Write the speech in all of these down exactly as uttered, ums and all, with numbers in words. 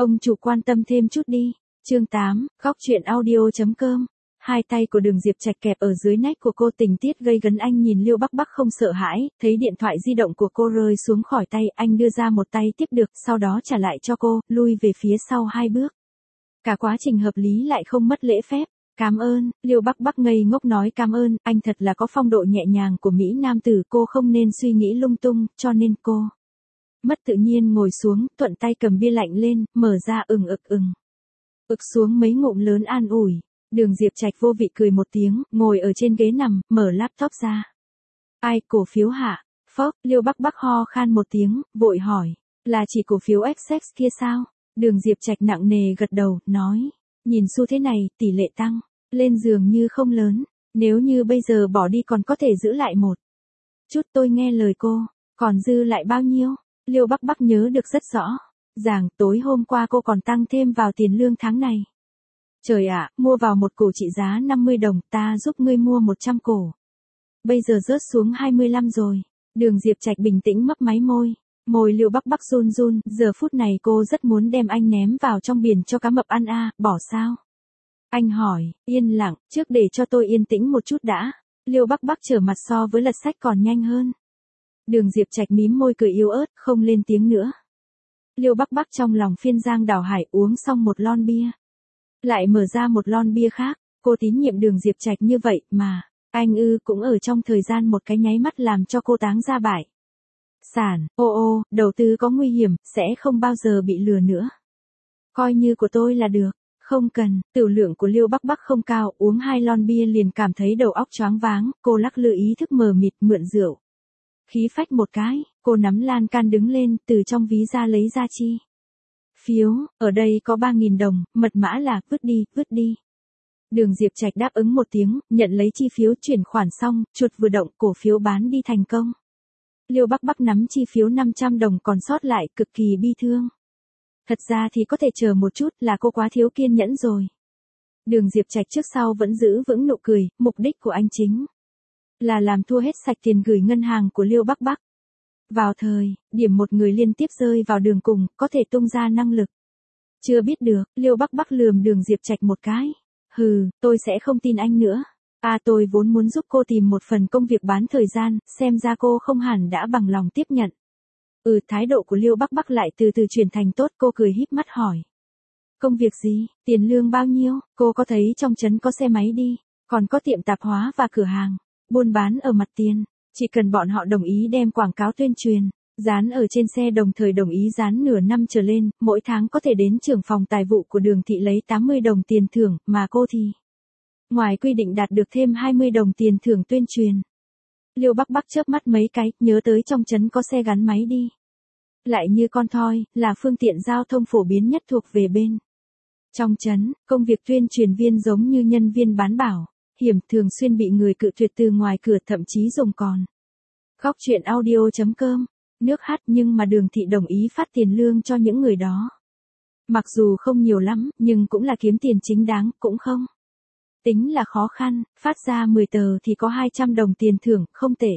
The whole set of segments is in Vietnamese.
Ông chủ quan tâm thêm chút đi. Chương tám, góc truyện audio chấm com. Hai tay của Đường Diệp Trạch kẹp ở dưới nách của cô, tình tiết gây gấn. Anh nhìn Liêu Bắc Bắc không sợ hãi, thấy điện thoại di động của cô rơi xuống khỏi tay, anh đưa ra một tay tiếp được, sau đó trả lại cho cô, lui về phía sau hai bước. Cả quá trình hợp lý lại không mất lễ phép. Cảm ơn. Liêu Bắc Bắc ngây ngốc nói cảm ơn, anh thật là có phong độ nhẹ nhàng của Mỹ Nam tử, cô không nên suy nghĩ lung tung, cho nên cô mất tự nhiên ngồi xuống, thuận tay cầm bia lạnh lên, mở ra ừng ực ừng. Ực xuống mấy ngụm lớn an ủi. Đường Diệp Trạch vô vị cười một tiếng, ngồi ở trên ghế nằm, mở laptop ra. Ai, cổ phiếu hả? Phốc, Liêu Bắc Bắc ho khan một tiếng, vội hỏi. Là chỉ cổ phiếu ích ét kia sao? Đường Diệp Trạch nặng nề gật đầu, nói. Nhìn xu thế này, tỷ lệ tăng lên dường như không lớn. Nếu như bây giờ bỏ đi còn có thể giữ lại một chút, tôi nghe lời cô. Còn dư lại bao nhiêu? Liêu Bắc Bắc nhớ được rất rõ. Ràng, tối hôm qua cô còn tăng thêm vào tiền lương tháng này. Trời ạ, mua vào một cổ trị giá năm mươi đồng, ta giúp ngươi mua một trăm cổ. Bây giờ rớt xuống hai mươi lăm rồi. Đường Diệp Trạch bình tĩnh mấp máy môi. Môi Liêu Bắc Bắc run run, giờ phút này cô rất muốn đem anh ném vào trong biển cho cá mập ăn a, à, bỏ sao? Anh hỏi, yên lặng, trước để cho tôi yên tĩnh một chút đã. Liêu Bắc Bắc trở mặt so với lật sách còn nhanh hơn. Đường Diệp Trạch mím môi cười yếu ớt, không lên tiếng nữa. Liêu Bắc Bắc trong lòng phiên giang đảo hải, uống xong một lon bia. Lại mở ra một lon bia khác, cô tín nhiệm Đường Diệp Trạch như vậy mà, anh ư cũng ở trong thời gian một cái nháy mắt làm cho cô táng ra bại sản, ô ô, đầu tư có nguy hiểm, sẽ không bao giờ bị lừa nữa. Coi như của tôi là được, không cần. Tửu lượng của Liêu Bắc Bắc không cao, uống hai lon bia liền cảm thấy đầu óc choáng váng, cô lắc lư ý thức mờ mịt mượn rượu. Khí phách một cái, cô nắm lan can đứng lên, từ trong ví ra lấy ra chi phiếu, ở đây có ba nghìn đồng, mật mã là vứt đi, vứt đi. Đường Diệp Trạch đáp ứng một tiếng, nhận lấy chi phiếu, chuyển khoản xong, chuột vừa động, cổ phiếu bán đi thành công. Liêu Bắc Bắc nắm chi phiếu năm trăm đồng còn sót lại, cực kỳ bi thương. Thật ra thì có thể chờ một chút, là cô quá thiếu kiên nhẫn rồi. Đường Diệp Trạch trước sau vẫn giữ vững nụ cười, mục đích của anh chính là làm thua hết sạch tiền gửi ngân hàng của Liêu Bắc Bắc. Vào thời điểm một người liên tiếp rơi vào đường cùng, có thể tung ra năng lực. Chưa biết được, Liêu Bắc Bắc lườm Đường Diệp Trạch một cái. Hừ, tôi sẽ không tin anh nữa. À, tôi vốn muốn giúp cô tìm một phần công việc bán thời gian, xem ra cô không hẳn đã bằng lòng tiếp nhận. Ừ, thái độ của Liêu Bắc Bắc lại từ từ chuyển thành tốt, cô cười híp mắt hỏi. Công việc gì, tiền lương bao nhiêu? Cô có thấy trong trấn có xe máy đi, còn có tiệm tạp hóa và cửa hàng buôn bán ở mặt tiền. Chỉ cần bọn họ đồng ý đem quảng cáo tuyên truyền dán ở trên xe, đồng thời đồng ý dán nửa năm trở lên, mỗi tháng có thể đến trưởng phòng tài vụ của Đường thị lấy tám mươi đồng tiền thưởng, mà cô thì ngoài quy định đạt được thêm hai mươi đồng tiền thưởng tuyên truyền. Liêu Bắc Bắc chớp mắt mấy cái, nhớ tới trong trấn có xe gắn máy đi lại như con thoi, là phương tiện giao thông phổ biến nhất thuộc về bên trong trấn. Công việc tuyên truyền viên giống như nhân viên bán bảo hiểm, thường xuyên bị người cự tuyệt từ ngoài cửa, thậm chí dùng còn. Góc truyện audio chấm com. Nước hát, nhưng mà Đường thị đồng ý phát tiền lương cho những người đó. Mặc dù không nhiều lắm, nhưng cũng là kiếm tiền chính đáng, cũng không tính là khó khăn, phát ra mười tờ thì có hai trăm đồng tiền thưởng, không tệ.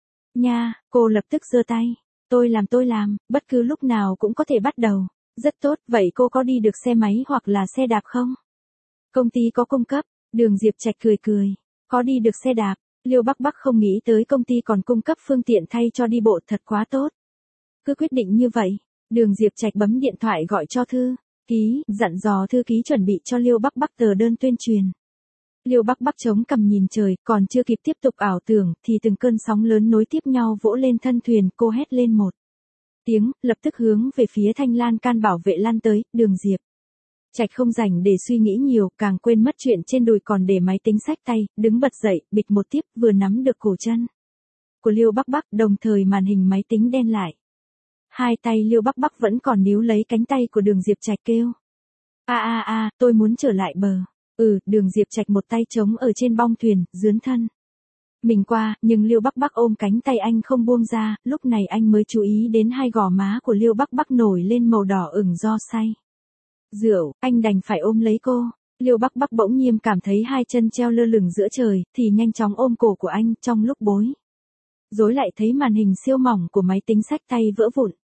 Nha, cô lập tức giơ tay. Tôi làm tôi làm, bất cứ lúc nào cũng có thể bắt đầu. Rất tốt, vậy cô có đi được xe máy hoặc là xe đạp không? Công ty có cung cấp. Đường Diệp Trạch cười cười. Có đi được xe đạp. Liêu Bắc Bắc không nghĩ tới công ty còn cung cấp phương tiện thay cho đi bộ, thật quá tốt. Cứ quyết định như vậy. Đường Diệp Trạch bấm điện thoại gọi cho thư ký, dặn dò thư ký chuẩn bị cho Liêu Bắc Bắc tờ đơn tuyên truyền. Liêu Bắc Bắc chống cằm nhìn trời, còn chưa kịp tiếp tục ảo tưởng, thì từng cơn sóng lớn nối tiếp nhau vỗ lên thân thuyền, cô hét lên một tiếng, lập tức hướng về phía thanh lan can bảo vệ lăn tới. Đường Diệp Trạch không rảnh để suy nghĩ nhiều, càng quên mất chuyện trên đùi còn để máy tính xách tay, đứng bật dậy, bịch một tiếp, vừa nắm được cổ chân của Liêu Bắc Bắc, đồng thời màn hình máy tính đen lại. Hai tay Liêu Bắc Bắc vẫn còn níu lấy cánh tay của Đường Diệp Trạch, kêu. A a a, tôi muốn trở lại bờ. Ừ, Đường Diệp Trạch một tay chống ở trên bong thuyền, dướn thân mình qua, nhưng Liêu Bắc Bắc ôm cánh tay anh không buông ra, lúc này anh mới chú ý đến hai gò má của Liêu Bắc Bắc nổi lên màu đỏ ửng do say rượu, anh đành phải ôm lấy cô. Liêu Bắc Bắc bỗng nhiên cảm thấy hai chân treo lơ lửng giữa trời, thì nhanh chóng ôm cổ của anh, trong lúc bối rối lại thấy màn hình siêu mỏng của máy tính xách tay vỡ vụn.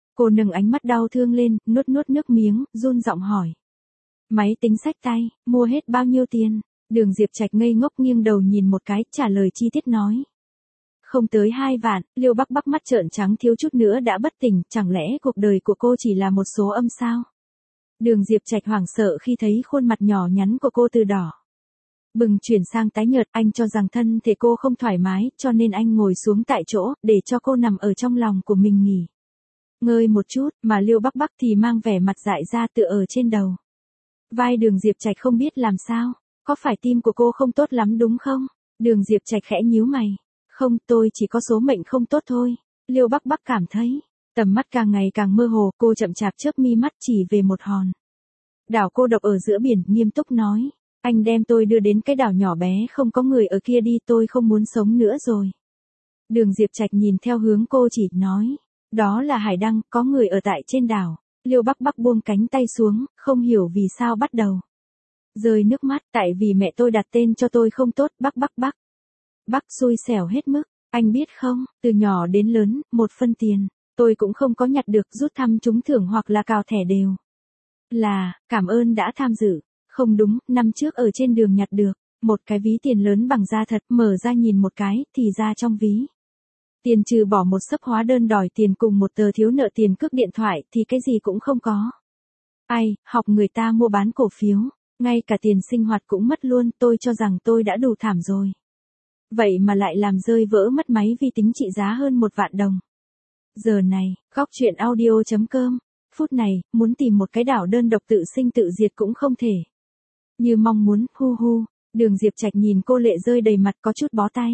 Cô nâng ánh mắt đau thương lên, nuốt nuốt nước miếng, run giọng hỏi. Máy tính xách tay, mua hết bao nhiêu tiền? Đường Diệp Trạch ngây ngốc nghiêng đầu nhìn một cái, trả lời chi tiết nói. Không tới hai vạn, Liêu Bắc Bắc mắt trợn trắng thiếu chút nữa đã bất tỉnh, chẳng lẽ cuộc đời của cô chỉ là một số âm sao? Đường Diệp Trạch hoảng sợ khi thấy khuôn mặt nhỏ nhắn của cô từ đỏ bừng chuyển sang tái nhợt, anh cho rằng thân thể cô không thoải mái, cho nên anh ngồi xuống tại chỗ, để cho cô nằm ở trong lòng của mình nghỉ ngơi một chút, mà Liêu Bắc Bắc thì mang vẻ mặt dại ra tựa ở trên đầu vai Đường Diệp Trạch không biết làm sao, có phải tim của cô không tốt lắm đúng không? Đường Diệp Trạch khẽ nhíu mày. Không, tôi chỉ có số mệnh không tốt thôi. Liêu Bắc Bắc cảm thấy, tầm mắt càng ngày càng mơ hồ, cô chậm chạp chớp mi mắt chỉ về một hòn đảo cô độc ở giữa biển, nghiêm túc nói. Anh đem tôi đưa đến cái đảo nhỏ bé không có người ở kia đi, tôi không muốn sống nữa rồi. Đường Diệp Trạch nhìn theo hướng cô chỉ, nói. Đó là hải đăng, có người ở tại trên đảo. Liêu Bắc Bắc buông cánh tay xuống, không hiểu vì sao bắt đầu rơi nước mắt, tại vì mẹ tôi đặt tên cho tôi không tốt, Bắc Bắc Bắc. Bắc xui xẻo hết mức, anh biết không, từ nhỏ đến lớn, một phân tiền, tôi cũng không có nhặt được, rút thăm trúng thưởng hoặc là cào thẻ đều là, cảm ơn đã tham dự. Không đúng, năm trước ở trên đường nhặt được một cái ví tiền lớn bằng da thật, mở ra nhìn một cái, thì ra trong ví tiền trừ bỏ một xấp hóa đơn đòi tiền cùng một tờ thiếu nợ tiền cước điện thoại thì cái gì cũng không có. Ai, học người ta mua bán cổ phiếu, ngay cả tiền sinh hoạt cũng mất luôn, tôi cho rằng tôi đã đủ thảm rồi. Vậy mà lại làm rơi vỡ mất máy vi tính trị giá hơn một vạn đồng. Giờ này, góc chuyện audio chấm com, phút này, muốn tìm một cái đảo đơn độc tự sinh tự diệt cũng không thể. Như mong muốn, hu hu, Đường Diệp Trạch nhìn cô lệ rơi đầy mặt có chút bó tay.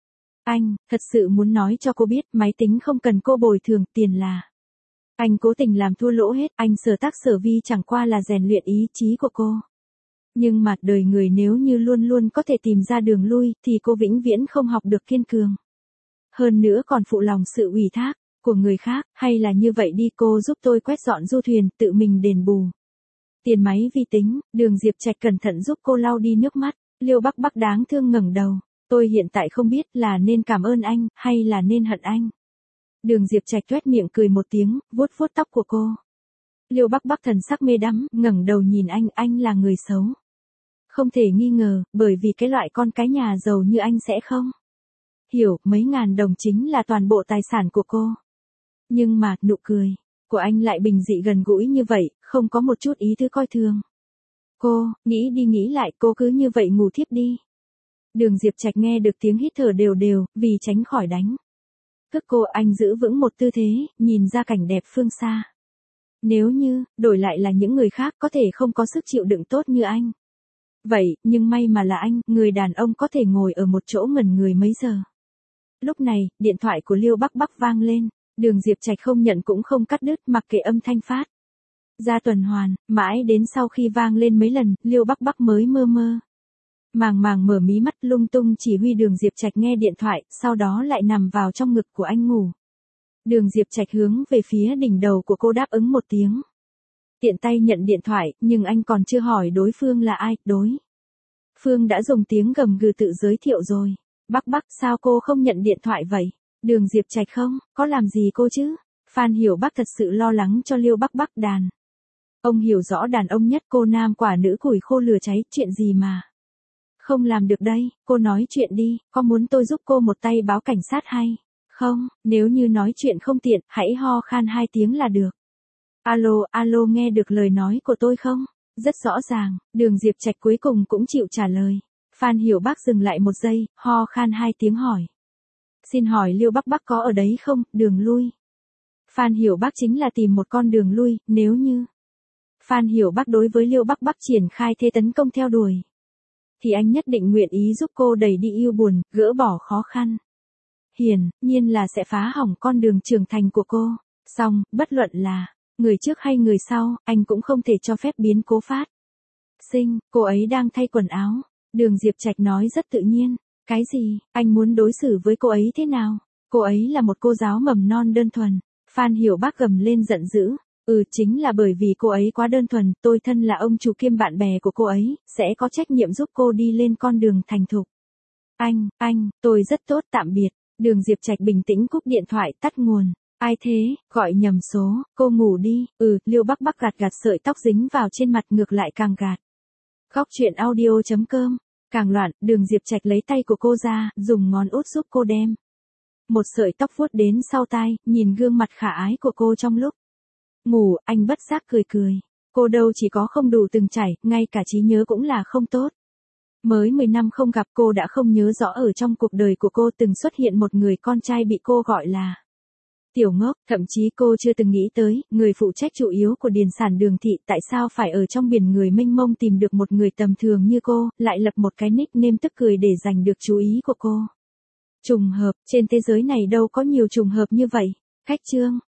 Anh, thật sự muốn nói cho cô biết, máy tính không cần cô bồi thường, tiền là anh cố tình làm thua lỗ hết, anh sở tác sở vi chẳng qua là rèn luyện ý chí của cô. Nhưng mà đời người nếu như luôn luôn có thể tìm ra đường lui, thì cô vĩnh viễn không học được kiên cường. Hơn nữa còn phụ lòng sự ủy thác của người khác, hay là như vậy đi, cô giúp tôi quét dọn du thuyền, tự mình đền bù tiền máy vi tính. Đường Diệp Trạch cẩn thận giúp cô lau đi nước mắt. Liêu Bắc Bắc đáng thương ngẩng đầu. Tôi hiện tại không biết là nên cảm ơn anh, hay là nên hận anh. Đường Diệp Trạch tuét miệng cười một tiếng, vuốt vuốt tóc của cô. Liêu Bắc Bắc thần sắc mê đắm, ngẩng đầu nhìn anh, anh là người xấu. Không thể nghi ngờ, bởi vì cái loại con cái nhà giàu như anh sẽ không hiểu, mấy ngàn đồng chính là toàn bộ tài sản của cô. Nhưng mà, nụ cười của anh lại bình dị gần gũi như vậy, không có một chút ý thứ coi thường. Cô, nghĩ đi nghĩ lại, cô cứ như vậy ngủ thiếp đi. Đường Diệp Trạch nghe được tiếng hít thở đều đều, vì tránh khỏi đánh thức cô, anh giữ vững một tư thế, nhìn ra cảnh đẹp phương xa. Nếu như, đổi lại là những người khác có thể không có sức chịu đựng tốt như anh. Vậy, nhưng may mà là anh, người đàn ông có thể ngồi ở một chỗ ngẩn người mấy giờ. Lúc này, điện thoại của Liêu Bắc Bắc vang lên. Đường Diệp Trạch không nhận cũng không cắt đứt, mặc kệ âm thanh phát ra tuần hoàn, mãi đến sau khi vang lên mấy lần, Liêu Bắc Bắc mới mơ mơ màng màng mở mí mắt, lung tung chỉ huy Đường Diệp Trạch nghe điện thoại, sau đó lại nằm vào trong ngực của anh ngủ. Đường Diệp Trạch hướng về phía đỉnh đầu của cô đáp ứng một tiếng. Tiện tay nhận điện thoại, nhưng anh còn chưa hỏi đối phương là ai, đối phương đã dùng tiếng gầm gừ tự giới thiệu rồi. Bắc Bắc, sao cô không nhận điện thoại vậy? Đường Diệp Trạch không, có làm gì cô chứ? Phan Hiểu Bắc thật sự lo lắng cho Liêu Bắc Bắc. Đàn ông hiểu rõ đàn ông nhất, cô nam quả nữ củi khô lửa cháy, chuyện gì mà không làm được đây, cô nói chuyện đi, có muốn tôi giúp cô một tay báo cảnh sát hay không? Nếu như nói chuyện không tiện, hãy ho khan hai tiếng là được. Alo, alo, nghe được lời nói của tôi không? Rất rõ ràng, Đường Diệp Trạch cuối cùng cũng chịu trả lời. Phan Hiểu Bắc dừng lại một giây, ho khan hai tiếng hỏi. Xin hỏi Liêu Bắc Bắc có ở đấy không, đường lui? Phan Hiểu Bắc chính là tìm một con đường lui, nếu như Phan Hiểu Bắc đối với Liêu Bắc Bắc triển khai thế tấn công theo đuổi, thì anh nhất định nguyện ý giúp cô đẩy đi yêu buồn, gỡ bỏ khó khăn. Hiển nhiên là sẽ phá hỏng con đường trưởng thành của cô. Song, bất luận là người trước hay người sau, anh cũng không thể cho phép biến cố phát sinh. Cô ấy đang thay quần áo. Đường Diệp Trạch nói rất tự nhiên. Cái gì, anh muốn đối xử với cô ấy thế nào? Cô ấy là một cô giáo mầm non đơn thuần. Phan Hiểu Bắc gầm lên giận dữ. Ừ, chính là bởi vì cô ấy quá đơn thuần, tôi thân là ông chủ kiêm bạn bè của cô ấy, sẽ có trách nhiệm giúp cô đi lên con đường thành thục. Anh, anh, tôi rất tốt, tạm biệt. Đường Diệp Trạch bình tĩnh cúp điện thoại, tắt nguồn. Ai thế, gọi nhầm số, cô ngủ đi, ừ, Liêu Bắc Bắc gạt gạt sợi tóc dính vào trên mặt ngược lại càng gạt. Góc chuyện audio.com, càng loạn, Đường Diệp Trạch lấy tay của cô ra, dùng ngón út giúp cô đem một sợi tóc vuốt đến sau tai, nhìn gương mặt khả ái của cô trong lúc ngủ, anh bất giác cười cười. Cô đâu chỉ có không đủ từng trải, ngay cả trí nhớ cũng là không tốt. Mới mười năm không gặp cô đã không nhớ rõ ở trong cuộc đời của cô từng xuất hiện một người con trai bị cô gọi là tiểu ngốc, thậm chí cô chưa từng nghĩ tới, người phụ trách chủ yếu của điền sản Đường thị tại sao phải ở trong biển người mênh mông tìm được một người tầm thường như cô, lại lập một cái nickname tức cười để giành được chú ý của cô. Trùng hợp, trên thế giới này đâu có nhiều trùng hợp như vậy. Khách chương.